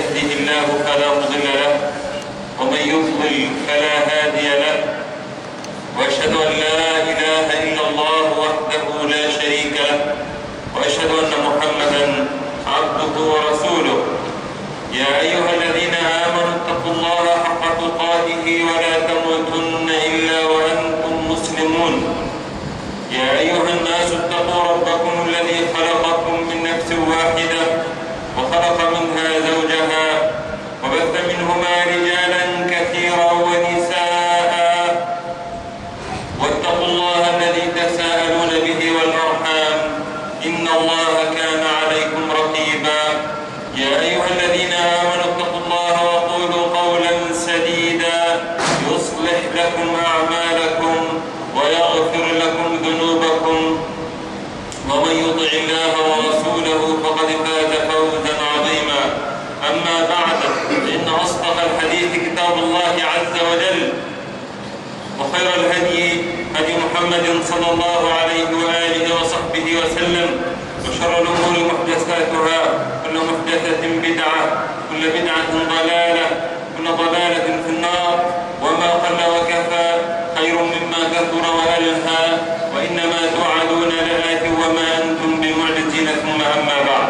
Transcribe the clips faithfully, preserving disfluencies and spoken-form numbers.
يهده الله فلا مضل له ومن يضلل فلا هادي له، وأشهد أن لا إله إلا الله وحده لا شريك له، وأشهد أن محمدا عبده ورسوله. يا أيها الذين آمنوا اتقوا الله حق تقاته ولا تموتن إلا وأنتم مسلمون. يا أيها الناس اتقوا ربكم الذي خلقكم من نفس واحدة وخلق منها زوجها وبث منهما رجالا كثيرا ونساء، واتقوا الله الذي تساءلون به والأرحام إن الله كان عليكم رقيبا. يا أيها الذين آمنوا اتقوا الله وقولوا قولا سديدا يصلح لكم أعمالكم ويغفر لكم ذنوبكم، ومن يطع الله ورسوله فقد فاز فوزا عظيما. أما بعد، فإن أصدق الحديث كتاب الله عز وجل، وخير الهدي هدي محمد صلى الله عليه وآله وصحبه وسلم، وشر الأمور محدثاتها، كل محدثة بدعة، كل بدعة ضلالة، كل ضلالة في النار. وما قل وكفى خير مما كثر وألهى، وإنما توعدون لآت وما أنتم بمعجزين. ثم أما بعد،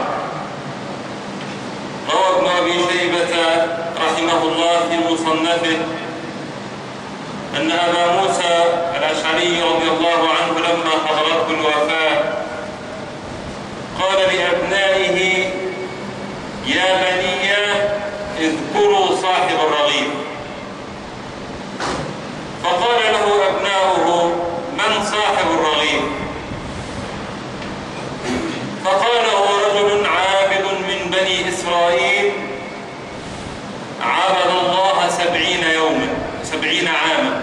روى ابن أبي شيبة رحمه الله في مصنفه أن أبا موسى الأشعري رضي الله عنه لما حضرته الوفاة قال لأبنائه: يا بني اذكروا صاحب الرغيف. فقال له أبناؤه: من صاحب الرغيف؟ فقال: هو رجل عابد من بني إسرائيل عبد الله سبعين يوما سبعين عاما،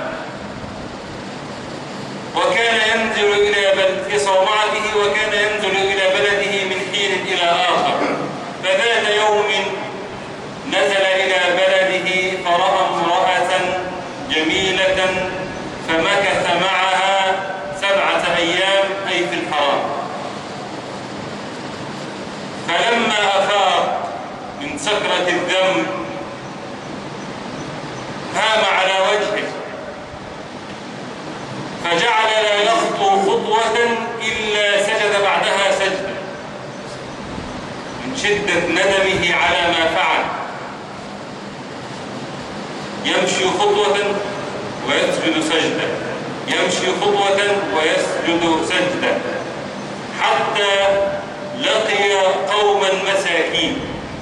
وكان ينزل إلى بلد في صومعته، وكان ينزل إلى بلده من حين إلى آخر. فذات يوم نزل إلى بلده فرأى امرأة جميلة فمكث معها سبعة أيام أي في الحرام. فلما أفاق من سكرة الذنب هام على وجهه، فجعل لا يخطو خطوة إلا سجد بعدها سجدة من شدة ندمه على ما فعل. يمشي خطوة ويسجد سجدة، يمشي خطوة ويسجد سجدة، حتى لقي قوما مساكين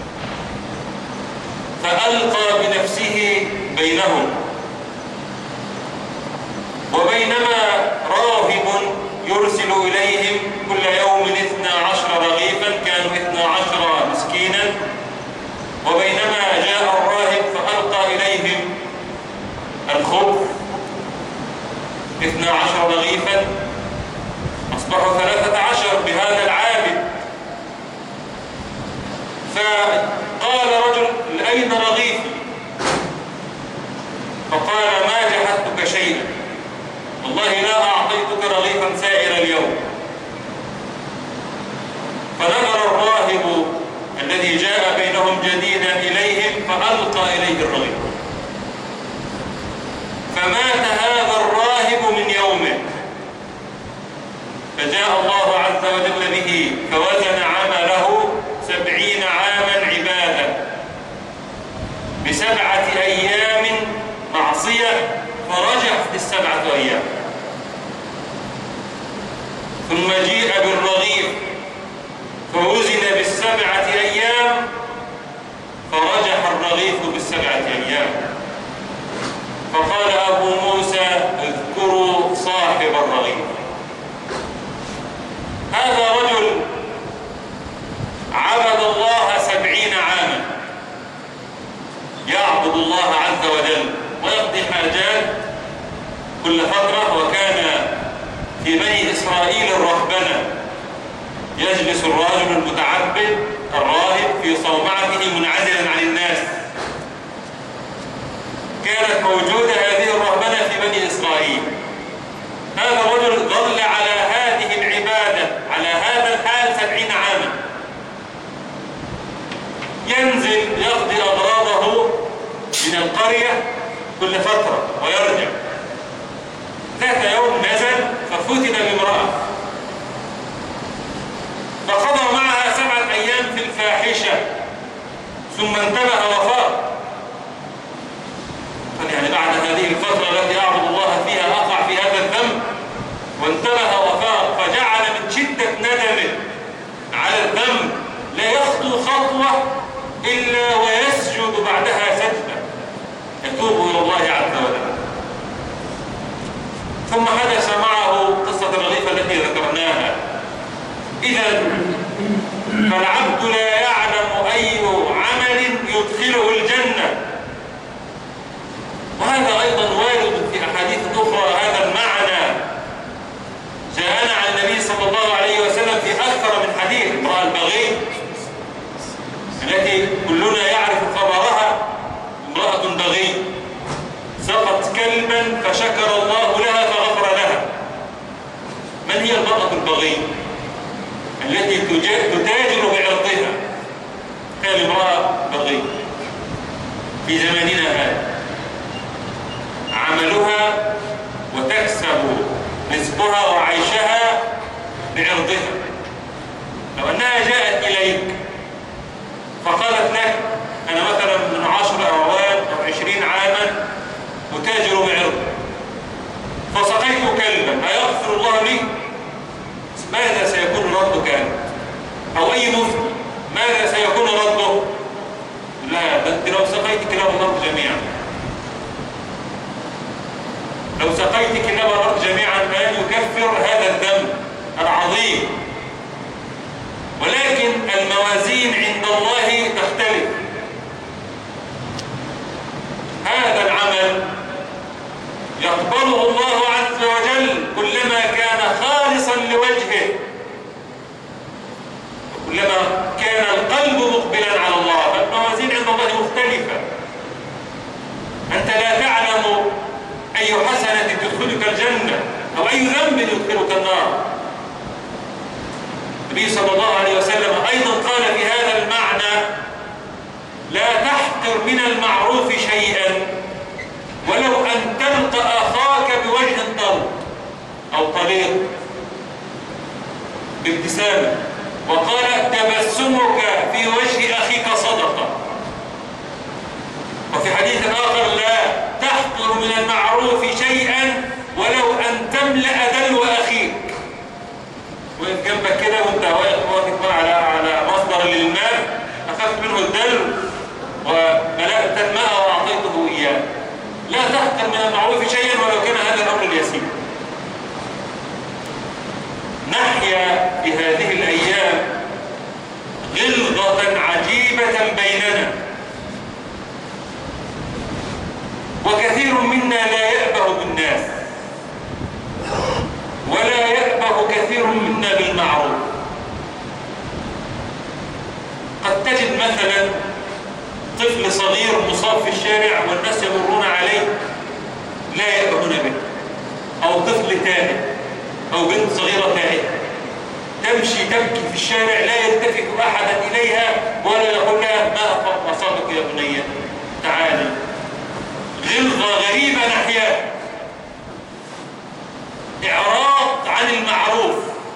فألقى بنفسه بينهم. وبينما راهب يرسل إليهم كل يوم اثنا عشر رغيفا، كانوا اثنا عشر مسكينا، وبينما جاء الراهب فألقى إليهم الخبز اثنا عشر رغيفا، أصبحوا ثلاثة عشر بهذا العابد. فقال رجل: أين رغيفي؟ فقال: ما جحدتك شيئا، والله لا أعطيتك رغيفا سائر اليوم. فنظر الراهب الذي جاء بينهم جديدا إليهم فألقى إليه الرغيف، فمات هذا الراهب من يومه. فجاء الله عز وجل به فوزن عمله سبعين عاما عبادة بسبعة أيام معصية، فرجع في السبعة أيام. ثم جيء بالرغيف فوزن بالسبعة أيام، فرجح الرغيف بالسبعة أيام. فقال أبو موسى: اذكروا صاحب الرغيف. هذا رجل عبد الله سبعين عاما، يعبد الله عز وجل ويقضي حاجات كل فترة. وكان في بني إسرائيل الرهبنة، يجلس الرجل المتعبد الراهب في صومعته منعزلا عن الناس. كانت موجودة هذه الرهبنة في بني إسرائيل. هذا الرجل ظل على هذه العبادة على هذا الحال سبعين عاما، ينزل يقضي أغراضه من القرية كل فترة ويرجع. ذات يوم نزل ففتن بامرأة فقضى معها سبعة أيام في الفاحشة ثم انتبه وفاق. قال يعني بعد هذه الفترة التي أعبد الله فيها أقع في هذا الذنب؟ وانتبه وفاق فجعل من شدة ندمه على الذنب لا يخطو خطوة إلا ويسجد بعدها سجدة يتوب إلى الله عز وجل. ثم حدث معه قصة الرغيفة التي ذكرناها. إذا فالعبد لا يعلم أي عمل يدخله الجنة، وهذا أيضا وارد في أحاديث أخرى. هذا المعنى جاءنا عن النبي صلى الله عليه وسلم في أكثر من حديث. امرأة البغي التي كلنا يعرف خبرها، امرأة بغي سقط كلبا فشكر الله لها فغفر لها. من هي المرأة البغي التي تتاجر بعرضها؟ هي امرأة بغي في زماننا هذا، عملها وتكسب رزقها وعيشها بعرضها. لو أنها جاءت إليك فقالت لك أنا مثلا من عشر أعوام أو عشرين عاما أتاجر بعرض فسقيت كلبا أيغفر الله لي؟ ماذا سيكون ردك أنت؟ أو أي مسلم ماذا سيكون رده؟ لا، ده أنت لو سقيت كلاب الأرض جميعا، لو سقيت كلاب الأرض جميعا فلن يكفر هذا الذنب العظيم. ولكن الموازين عند الله تختلف. هذا العمل يقبله الله عز وجل كلما كان خالصا لوجهه، كلما كان القلب مقبلا على الله، فالموازين عند الله مختلفة. أنت لا تعلم أي حسنة تدخلك الجنة أو أي ذنب يدخلك النار. النبي صلى الله عليه وسلم أيضا قال في هذا المعنى لا تحقر من المعروف شيئا ولو أن تلقى أخاك بوجه طلق أو طليق بابتسامة، وقال تبسمك في وجه أخيك صدقة. وفي حديث آخر لا تحقر من المعروف شيئا ولو أن تملأ دلو أخيك. وقف جنبك كده وانت واقف على على مصدر للماء، أخذت منه الدلو وملأت الماء وأعطيته إياه. لا تحقر من المعروف شيئا ولو كان هذا الأمر اليسير. نحيا في هذه الأيام غلظة عجيبة بيننا، وكثير منا لا يأبه بالناس ولا يأبه كثير منا بالمعروف. قد تجد مثلا طفل صغير مصاب في الشارع والناس يمرون عليه لا يأبهون به، أو طفل تائه أو بنت صغيرة تائهة تمشي تبكي في الشارع لا يلتفت أحدا إليها ولا يقول لها ما أصابك يا بنية تعالي. غلظة غريبة نحياها، إعراض عن المعروف،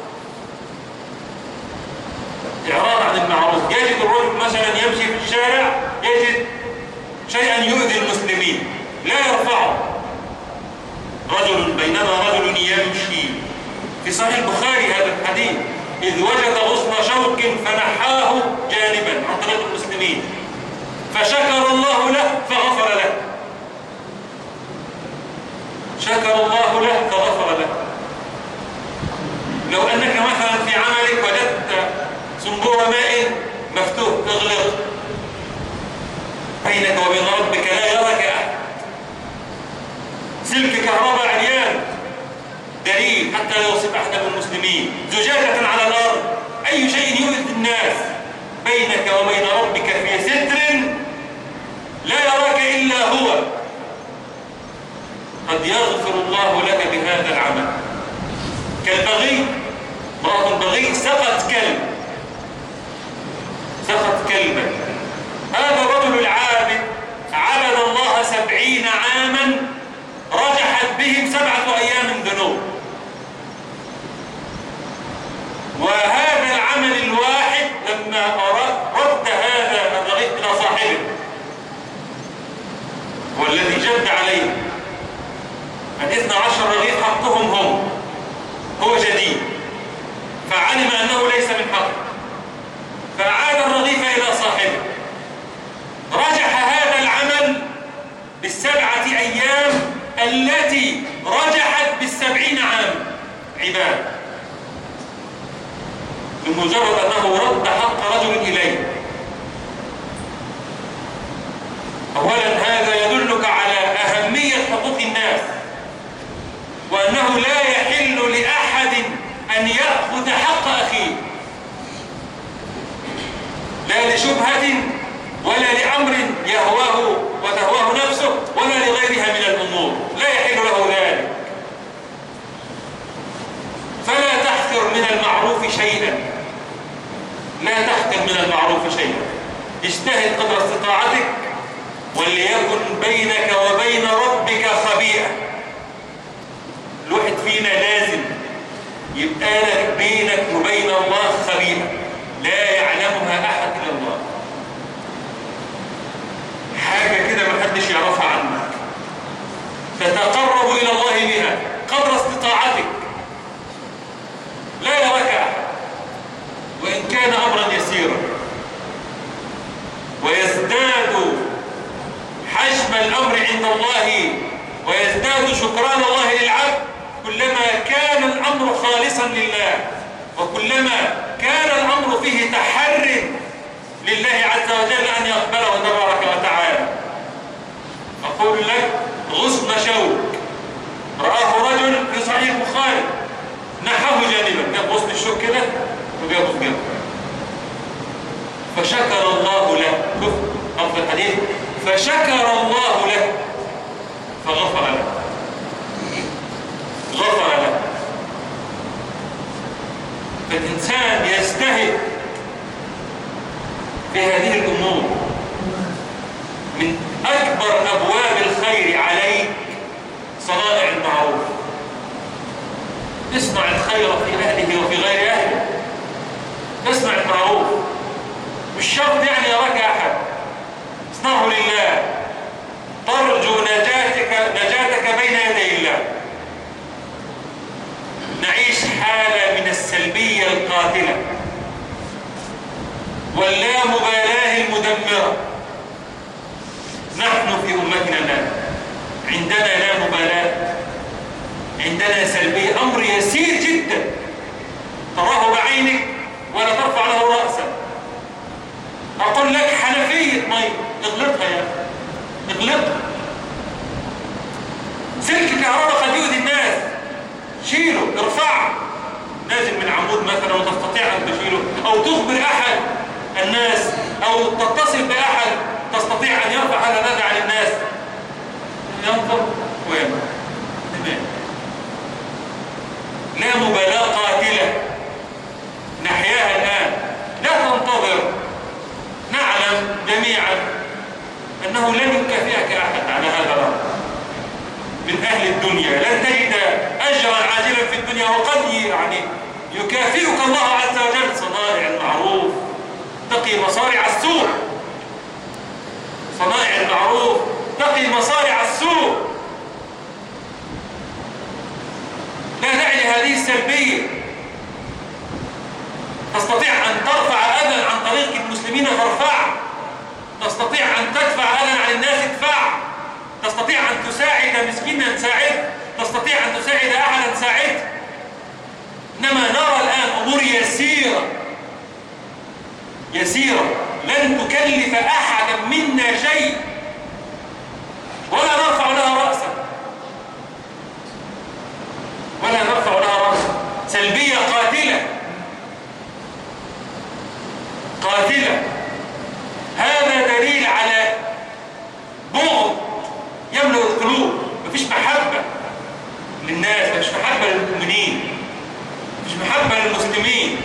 إعراض عن المعروف. يجد الرجل مثلا يمشي في الشارع يجد شيئا يؤذي المسلمين لا يرفعه. رجل بينما رجل يمشي في صحيح البخاري هذا الحديث إذ وجد غصن شوك فنحاه جانبا عن طريق المسلمين فشكر الله له فغفر له، شكر الله له فغفر له. لو أنك مثلا في عملك وجدت صنبور ماء مفتوح اغلق، بينك وبين ربك لا يراك أحد. سلك كهرباء عريان دليل حتى لا يصيب أحد من المسلمين، زجاجة على الأرض، أي شيء يؤذي الناس بينك وبين ربك في ستر لا يراك إلا هو، قد يغفر الله لك بهذا العمل. كالبغي، امرأة البغي سقط كلب، سقط كلبا وهذا العمل الواحد لما رد هذا الرغيف إلى صاحبه والذي جد عليه الاثنى عشر رغيف حقهم هم، هو جديد فعلم أنه ليس من حقه فأعاد الرغيف إلى صاحبه. رجح هذا العمل بالسبعة أيام التي رجحت بالسبعين عام عباد، بمجرد أنه رد حق رجل إليه. أولا هذا يدلك على أهمية حقوق الناس، وأنه لا يحل لأحد أن يأخذ حق أخيه، لا لشبهة ولا لأمر يهواه وتهواه نفسه ولا لغيرها من الأمور، لا يحل له ذلك. فلا تحقر من المعروف شيئا، لا تحقر من المعروف شيئا، اجتهد قدر استطاعتك، وليكن بينك وبين ربك خبيئة. الواحد فينا لازم يبقى لك بينك وبين الله خبيئة لا يعلمها أحد إلا الله، حاجة كده محدش يعرفها عنك، تتقرب إلى الله بها قدر استطاعتك، لا يراك أحد وإن كان أمرا يسيرا. ويزداد حجم الأمر عند الله ويزداد شكران الله للعبد كلما كان الأمر خالصا لله، وكلما كان الأمر فيه تحرٍ لله عز وجل أن يقبله تبارك وتعالى. أقول لك غصن شوك رآه رجل في صحيح البخاري نحاه جانبا، جاب غصن الشوك كده وجابه في جنبه فشكر الله له. شوف لفظ الحديث، فشكر الله له فغفر له، غفر له. فالإنسان يجتهد في هذه الأمور. من أكبر أبواب الخير عليك صنائع المعروف، اصنع الخير في أهله وفي غير أهله، اصنع المعروف، مش شرط يعني يراك أحد، اصنعه لله، ترجو نجاتك نجاتك بين يدي الله. نعيش حالة من السلبية القاتلة واللامبالاة المدمرة. نحن في أمتنا الآن عندنا لا مبالاة، عندنا سلبية، أمر يسير جدا تراه بعينك ولا ترفع له رأسا. أقول لك حنفية مي اغلقها يا اغلقها، سلك كهرباء قد يؤذي الناس، شيله ارفعه، نازل من عمود مثلا وتستطيع أن تشيله، أو تخبر أحد الناس أو تتصل بأحد تستطيع أن يرفع هذا الأذى عن الناس، ينظر وينظر. لا مبالاة قاتلة نحياها الآن، لا تنتظر. نعلم جميعا أنه لن يكافئك أحد على هذا الأمر من أهل الدنيا، لن تجد أجرا عاجلا في الدنيا، وقد يعني يكافئك الله عز وجل. صنائع المعروف تقي مصارع السوء، صنائع المعروف تقي مصارع السوء. لا داعي لهذه السلبية. تستطيع أن ترفع أذى عن طريق المسلمين فارفع، تستطيع أن تدفع أذى عن الناس ادفع، تستطيع أن تساعد مسكينا ساعد، تستطيع أن تساعد أحدا ساعد. إنما نرى الآن أمور يسيرة يسيرة لن تكلف أحدا منا شيء ولا نرفع لها رأسا ولا نرفع لها رأسا. سلبية قاتلة قاتلة. هذا دليل على بغض يملأ القلوب. مفيش محبة للناس، مفيش محبة للمؤمنين، مفيش محبة للمسلمين.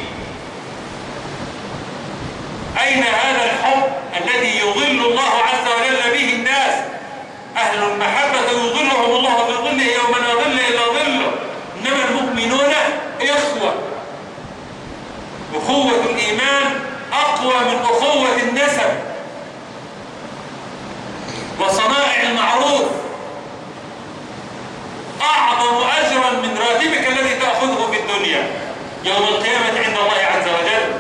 أين هذا الحب الذي يظل الله عز وجل به الناس؟ أهل المحبة من أخوة النسب وصنائع المعروف أعظم أجرا من راتبك الذي تأخذه في الدنيا يوم القيامة عند الله عز وجل.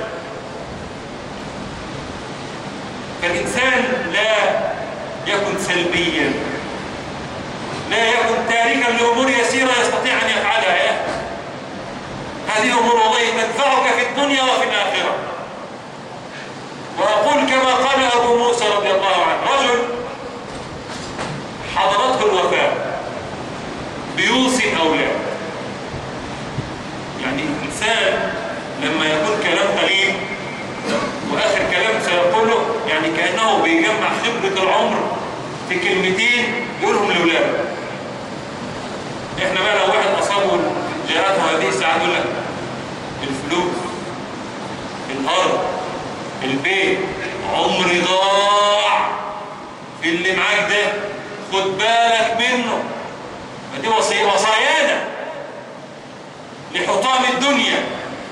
فالإنسان لا يكن سلبيا، لا يكن تاركا لأمور يسيرة يستطيع أن يفعلها. هذه أمور والله تنفعك في الدنيا وفي الآخرة. وأقول كما قال أبو موسى رضي الله عنه: رجل حضرته الوفاة بيوصي أولاد. يعني الإنسان لما يكون كلام قليل وآخر كلام سيقوله يعني كأنه بيجمع خبرة العمر في كلمتين يقولهم لأولاده. إحنا بقى لو واحد أصابه جاءته هذه الساعات يقول لك الفلوس، الأرض، البيت، عمري ضاع في اللي معاك ده، خد بالك منه. دي وصية وصايانا لحطام الدنيا.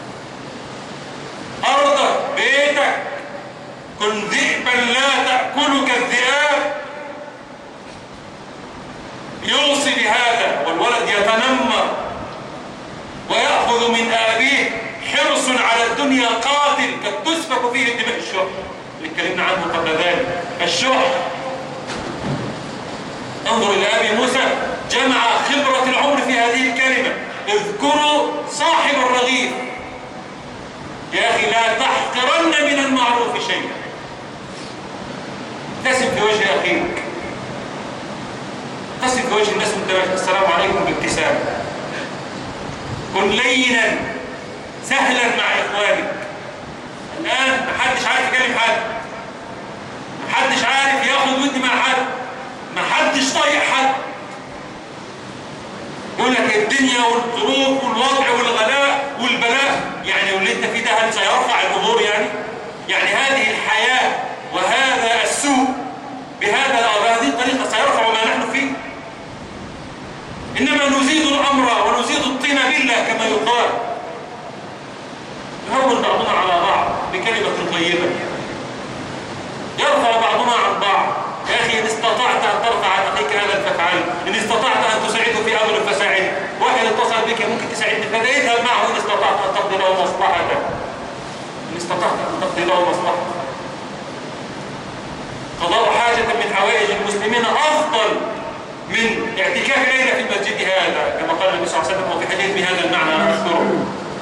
أرضك، بيتك، كن ذئبا لا تأكلك الذئاب. يوصي بهذا والولد يتنمر ويأخذ من أبيه حرص على الدنيا قاتل قد تسفك فيه الدماء. الشح اللي اتكلمنا عنه قبل ذلك، الشح. انظر إلى أبي موسى، جمع خبرة العمر في هذه الكلمة: اذكروا صاحب الرغيف. يا أخي لا تحقرن من المعروف شيئا. ابتسم في وجه أخيك، ابتسم في وجه الناس قدامك، السلام عليكم بابتسام. كن لينا سهلا مع إخوانك. الآن محدش عارف يكلم حد، محدش عارف ياخد ودي مع حد، محدش طايق حد. يقول لك الدنيا والظروف والوضع والغلاء والبلاء، يعني واللي انت فيه ده هل سيرفع الامور؟ يعني يعني هذه الحياه وهذا السوء بهذا بهذه الطريقه سيرفع ما نحن فيه؟ انما نزيد الامر ونزيد الطين بالله كما يقال. يهون بعضنا على بعض بكلمه طيبه، يرفع بعضنا عن بعض. يا أخي إن استطعت أن ترفع عن أخيك هذا فافعل، إن استطعت أن تساعده في أمر فساعده. واحد اتصل بك ممكن تساعدني فاذهب معه إن استطعت أن تقضي له مصلحته، إن استطعت أن تقضي له مصلحته. قضاء حاجة من حوائج المسلمين أفضل من اعتكاف ليلة في المسجد هذا، كما قال النبي صلى الله عليه وسلم وفي حديث بهذا المعنى أذكره.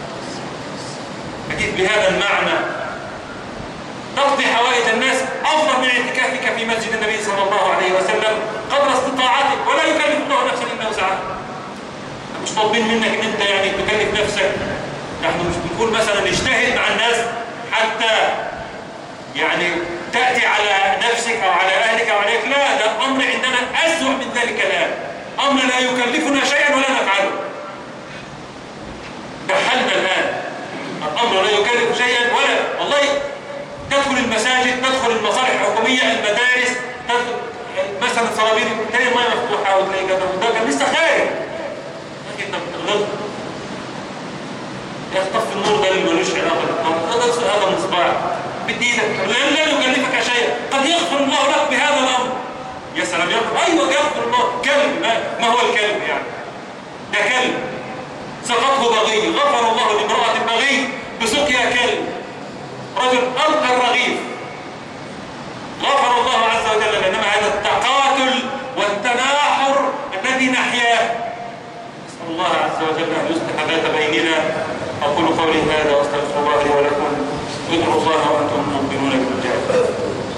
حديث بهذا المعنى: تقضي حوائج الناس أفضل من اعتكافك في مسجد النبي صلى الله عليه وسلم قدر استطاعتك، ولا يكلف الله نفسا إلا وسعها. مش طالبين منك إن أنت يعني تكلف نفسك. نحن مش بنقول مثلا اجتهد مع الناس حتى يعني تأتي على نفسك أو على أهلك أو عليك، لا، ده الأمر عندنا أسوأ من ذلك الآن. أمر لا يكلفنا شيئا ولا نفعله. بحلنا الآن الأمر لا يكلف شيئا ولا، والله تدخل المساجد، تدخل المصالح الحكومية، المدارس، تدخل مثلا صرابير تلاقي المية مفتوحة وتلاقي كذا وده كان لسه خارج. لكن انت بتغلط يا اخي طفي النور ده اللي ملوش علاقة بالنور، تدخل هذا المصباح بدينك لأن لا يكلفك شيئا، قد يغفر الله لك بهذا الأمر. يا سلام، يغفر، أيوه يغفر الله. كلب، ما, ما هو الكلب يعني؟ ده كلب سقطه بغي، غفر الله لامرأة بغي بسقيا كلب. رجل ألقى الرغيف غفر الله عز وجل. إنما هذا التقاتل والتناحر الذي نحياه، نسأل الله عز وجل أن يصلح ذات بيننا. أقول قولي هذا وأستغفر الله لي ولكم. ادعوا الله وأنتم مؤمنون بالجنة.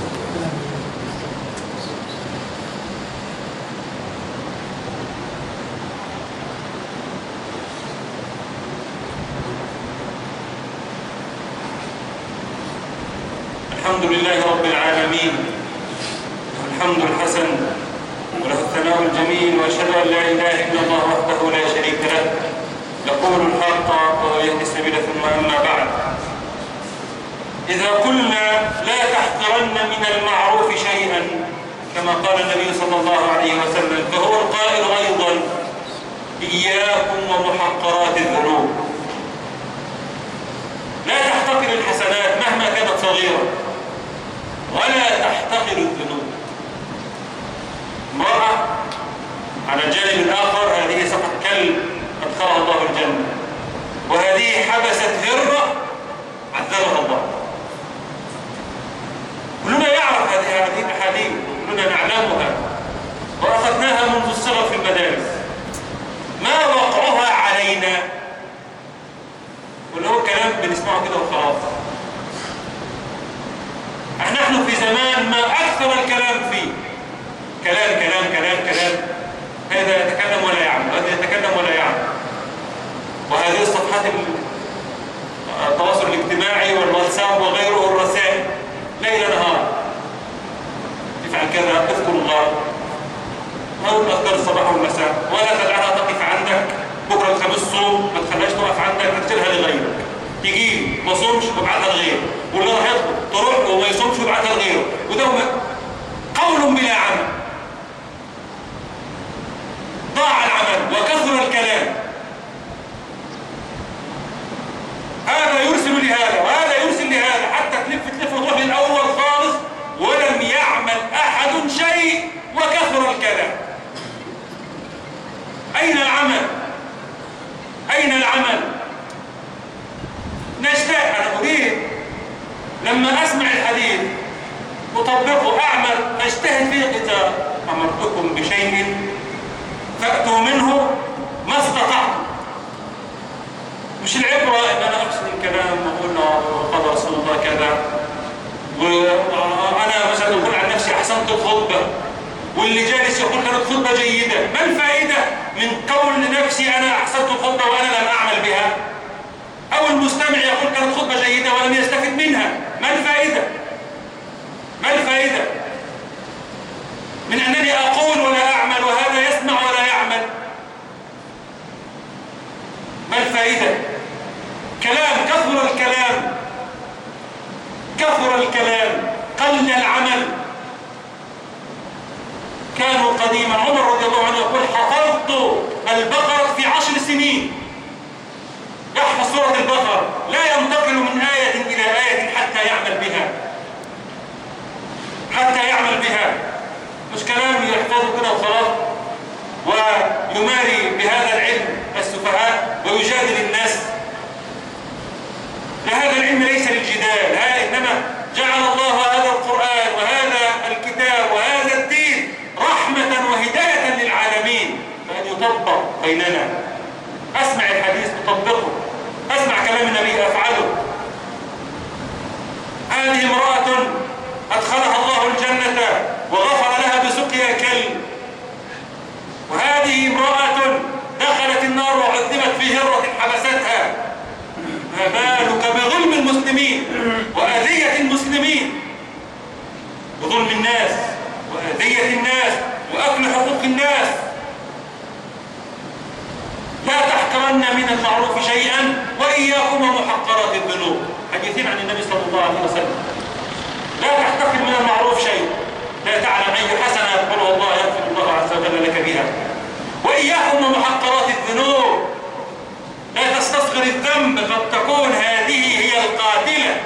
الحمد لله رب العالمين، الحمد الحسن وله الثناء الجميل، وأشهد أن لا إله إلا الله وحده لا شريك له، يقول الحق ويهدي السبيل. ثم أما بعد، إذا قلنا لا تحقرن من المعروف شيئا كما قال النبي صلى الله عليه وسلم، فهو القائل أيضا: إياكم ومحقرات الذنوب. لا تحتقر الحسنات مهما كانت صغيرة. الجانب الآخر هذه سقط كلب أدخلها الله الجنة، وهذه حبست هرة عذبها الله. كلنا يعرف هذه الأحاديث، كلنا نعلمها وأخذناها منذ الصغر في المدارس. ما وقعها علينا؟ واللي هو كلام بنسمعه كده وخلاص. نحن في زمان ما أكثر الكلام فيه كلام كلام كلام كلام، هذا يتكلم ولا يعمل، هذا يتكلم ولا يعمل. وهذه الصفحات التواصل الاجتماعي والواتساب وغيره الرسائل ليل نهار، افعل كذا، اذكر الله، هو أذكار الصباح والمساء، ولا تدعها تقف عندك. بكره الخميس صوم، ما تخليهاش تقف عندك، ارسلها لغيرك. تجي ما صومش وابعتها لغيره، واللي راح يطلب تروح وما يصومش وابعتها لغيره، وده قول بلا عمل. ضاع العمل وكثر الكلام. هذا يرسل لهذا وهذا يرسل لهذا، حتى تلف تلف وتروح للأول خالص ولم يعمل أحد شيء وكثر الكلام. أين العمل؟ أين العمل؟ نشتاق. أنا أريد لما أسمع الحديث أطبقه، أعمل، أجتهد فيه. إذا أمرتكم بشيء فأتوا منه ما استطعتم. مش العبرة إن أنا أقصد الكلام وأقول قال رسول الله كذا، وأنا مثلا أقول عن نفسي أحسنت الخطبة، واللي جالس يقول كانت خطبة جيدة. ما الفائدة من قول نفسي أنا أحسنت الخطبة وأنا لم أعمل بها؟ أو المستمع يقول كانت خطبة جيدة ولم يستفد منها. ما الفائدة؟ ما الفائدة من أنني أقول ولا أعمل وهذا يسمع ولا يعمل؟ ما الفائدة؟ كلام، كثر الكلام، كثر الكلام، قل العمل. كانوا قديما، عمر رضي الله عنه يقول حفظت البقرة في عشر سنين. يحفظ سورة البقرة، لا ينتقل من آية إلى آية حتى يعمل بها، حتى يعمل بها. مش كلام يحفظه كده وخلاص ويماري بهذا العلم السفهاء ويجادل الناس. هذا العلم ليس للجدال، إنما جعل الله هذا القرآن وهذا الكتاب وهذا الدين رحمة وهداية للعالمين، فأن يطبق بيننا. أسمع الحديث أطبقه، أسمع كلام النبي أفعله. هذه امرأة أدخلها الله الجنة وغفر لها بسقيا كلب، وهذه امرأة دخلت النار وعذبت في هرة حبستها. ما بالك بظلم المسلمين وأذية المسلمين، بظلم الناس وأذية الناس وأكل حقوق الناس. لا تحقرن من المعروف شيئا وإياكم ومحقرات الذنوب. حديثين عن النبي صلى الله عليه وسلم. لا تحتقر من المعروف شيء، لا تعلم أي حسنة يقبلها الله يغفر الله عز وجل لك بها. وإياكم ومحقرات الذنوب، لا تستصغر الذنب، قد تكون هذه هي القاتلة.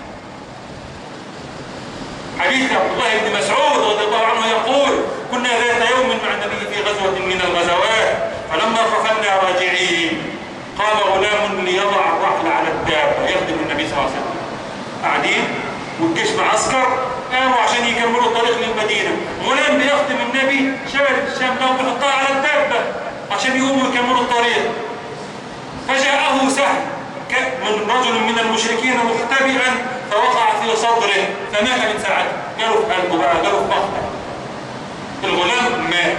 حديث عبد الله بن مسعود رضي الله عنه يقول كنا ذات يوم مع النبي في غزوة من الغزوات، فلما قفلنا راجعين قام غلام ليضع الرحل على الدابة يخدم النبي صلى الله عليه وسلم. قاعدين والجيش معسكر، قاموا عشان يكملوا الطريق للمدينة. غلام بيخدم النبي شبل الشام لو بيحطها على الدابة عشان يقوموا يكملوا الطريق. فجاءه سهم من رجل من المشركين مختبئا فوقع في صدره فمات من ساعته. قالوا في قلبه بقى، قالوا في بطنه. الغلام مات.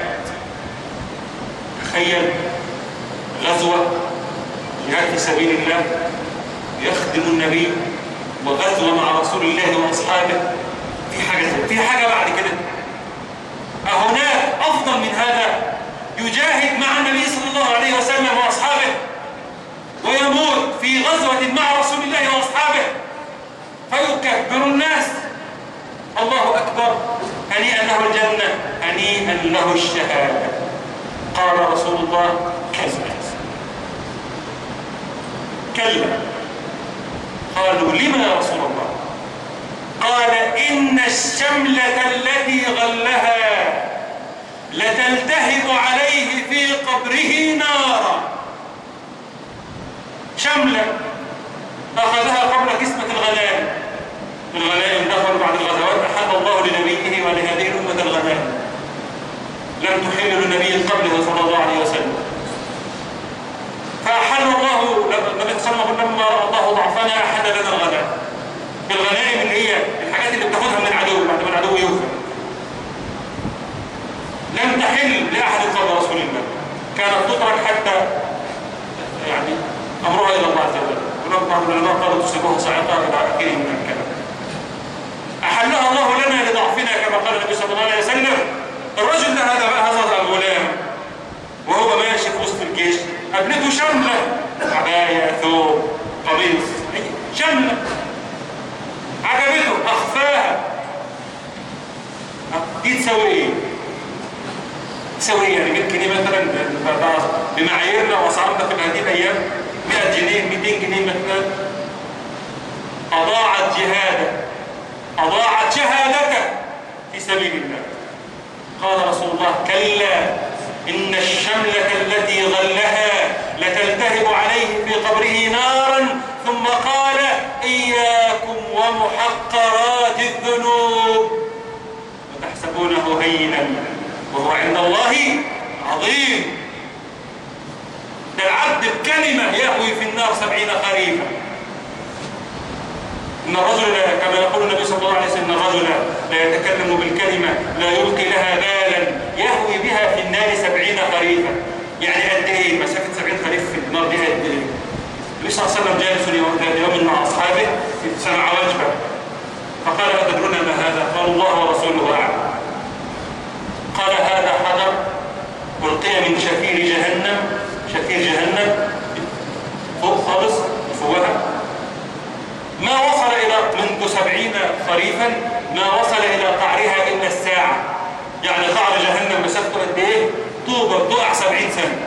تخيل غزوة جهاد في سبيل الله، يخدم النبي وغزوة مع رسول الله وأصحابه. في حاجة في حاجة بعد كده؟ أهناك أفضل من هذا؟ يجاهد مع النبي صلى الله عليه وسلم وأصحابه ويموت في غزوة مع رسول الله وأصحابه فيكبر الناس. الله أكبر، هنيئا له الجنة، هنيئا له الشهادة. قال رسول الله كذا كلا. قالوا لما يا رسول الله؟ قال إن الشملة التي غلها لتلتهب عليه في قبره نارا. شملة أخذها قبل قسمة الغنائم. الغنائم دخلوا بعد الغزوات، أحل الله لنبيه ولهذه الأمة الغنائم، لم تحل لنبي قبله صلى الله عليه وسلم. فأحل الله النبي صلى الله عليه وسلم لما رأى الله ضعفنا أحل لنا الغنائم. الغنائم اللي هي الحاجات اللي بتاخدها من العدو بعد ما العدو يوفى، لم تحل لأحد قبل رسول الله، كانت تترك حتى يعني أمرها إلى الله عز وجل. ولم بعض العلماء قالوا تصيبوها صاعقة إلى آخره من الكلام. أحلها الله لنا لضعفنا كما قال النبي صلى الله عليه وسلم. الرجل ده هذا بقى هذا الغلام وهو ماشي في وسط الجيش، قابلته شملة، عباية، ثوب، قميص، شملة عجبته، أخفاها. دي تسوي إيه؟ تسوي يعني مية جنيه مثلا بمعاييرنا وأسعارنا في هذه الأيام، مئة جنيه، مئتين جنيه مثلا. أضاعت جهادك، أضاعت شهادتك في سبيل الله. قال رسول الله: كلا إن الشملة التي غلها لتلتهب عليه في قبره نارا. ثم قال: إياكم ومحقرات الذنوب وتحسبونه هينا وهو عند الله عظيم. ده العبد بكلمة يهوي في النار سبعين خريفا. إن الرجل كما يقول النبي صلى الله عليه وسلم: إن الرجل لا يتكلم بالكلمة لا يلقي لها بالا يهوي بها في النار سبعين خريفا. يعني قد إيه؟ مسافة سبعين خريف في النار دي قد إيه؟ النبي صلى الله عليه وسلم جالس يوم مع أصحابه سمع وجبة فقال: أتدرون ما هذا؟ قال: الله ورسوله أعلم. قال: هذا حجر ألقي من شفير جهنم، شفير جهنم فوق خالص فوقها، ما وصل إلى منذ سبعين خريفا ما وصل إلى قعرها إلا الساعة. يعني قعر جهنم مسافته قد إيه؟ طوبة بتقع سبعين سنة.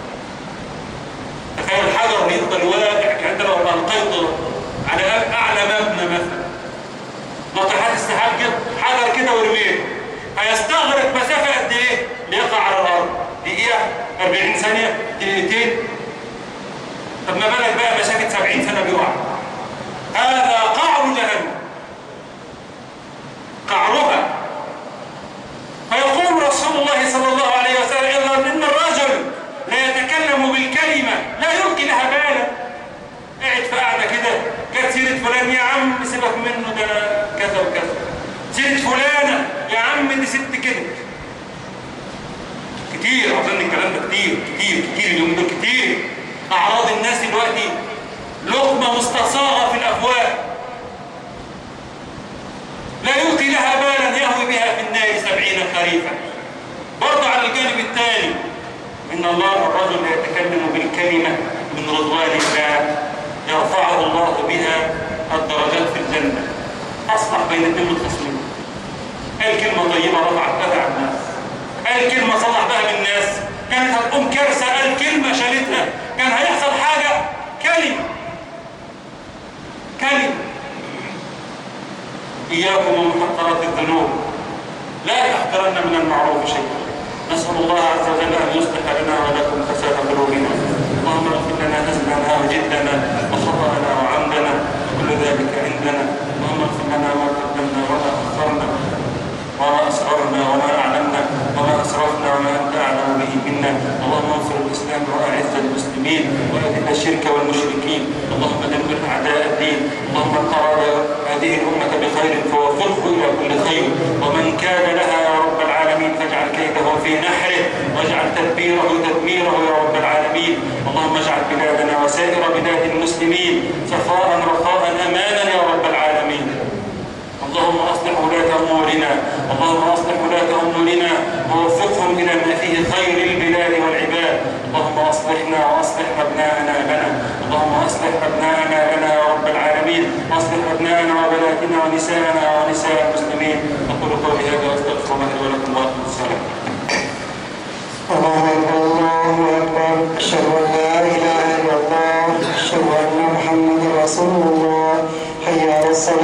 تخيل الحجر يفضل واقع، يعني أنت لو ألقيته على أعلى مبنى مثلا ناطحات السحاب كده حجر كده ورميه، هيستغرق مسافة قد إيه؟ ليقع على الأرض؟ دقيقة؟ أربعين ثانية؟ دقيقتين؟ طب ما بالك بقى مسافة سبعين سنة بيقع؟ هذا قعر جهنم، قعرها. فيقول رسول الله صلى الله عليه وسلم: إلا إن الرجل لا يتكلم بالكلمة لا يلقي لها بالا. قاعد في قاعدة كده جت سيرة فلان: يا عم سيبك منه ده كذا وكذا. سيرة فلانة: يا عم دي ست كده. كتير أظن الكلام ده كتير كتير كتير اليومين دول كتير. أعراض الناس دلوقتي لقمة مستصاغة في الأفواه لا يلقي لها بالا يهوي بها في النار سبعين خريفا. برضه على الجانب الثاني: إن الله الرجل يتكلم بالكلمة من رضوان الله يرفعه الله بها الدرجات في الجنة. أصلح بين اثنين متخاصمين، قال كلمة طيبة رفعت بها الناس، قال كلمة صلح بها بالناس، كانت هتقوم كارثة، قال كلمة شالتها، كان هيحصل حاجة. كلمة كلمة. إياكم ومحقرات الذنوب، لا تحقرن من المعروف شيئا. نسأل الله عز وجل أن يصلح لنا ولكم فساد قلوبنا. اللهم اغفر لنا هزلنا وجدنا وخطأنا وعمدنا وكل ذلك عندنا. اللهم اغفر لنا ما قدمنا وما أخرنا وما أسررنا وما أعلنا وما أسرفنا وما أنت أعلم به منا. اللهم انصر الإسلام وأعز المسلمين وأذل الشرك والمشركين. اللهم دمر أعداء الدين. اللهم من أراد هذه الأمة بخير فوفقه إلى كل خير، ومن كان لها يا رب العالمين فاجعل كيده في نحره واجعل تدبيره تدميره يا رب العالمين. اللهم اجعل بلادنا وسائر بلاد المسلمين سخاء رخاء أمانا يا رب العالمين. اللهم أصلح ولاة أمورنا، اللهم أصلح ولاة أمورنا ووفقهم إلى ما فيه خير البلاد والعباد. اللهم أصلحنا وأصلح أبناءنا لنا، اللهم أصلح أبناءنا لنا يا رب العالمين، أصلح أبناءنا وبناتنا ونساءنا ونساء المسلمين. أقول قولي هذا وأستغفر الله لي ولكم وأقم الصلاة. الله أكبر الله أكبر، أشهد أن لا إله إلا الله، أشهد أن محمدا رسول الله. حي على الصلاة.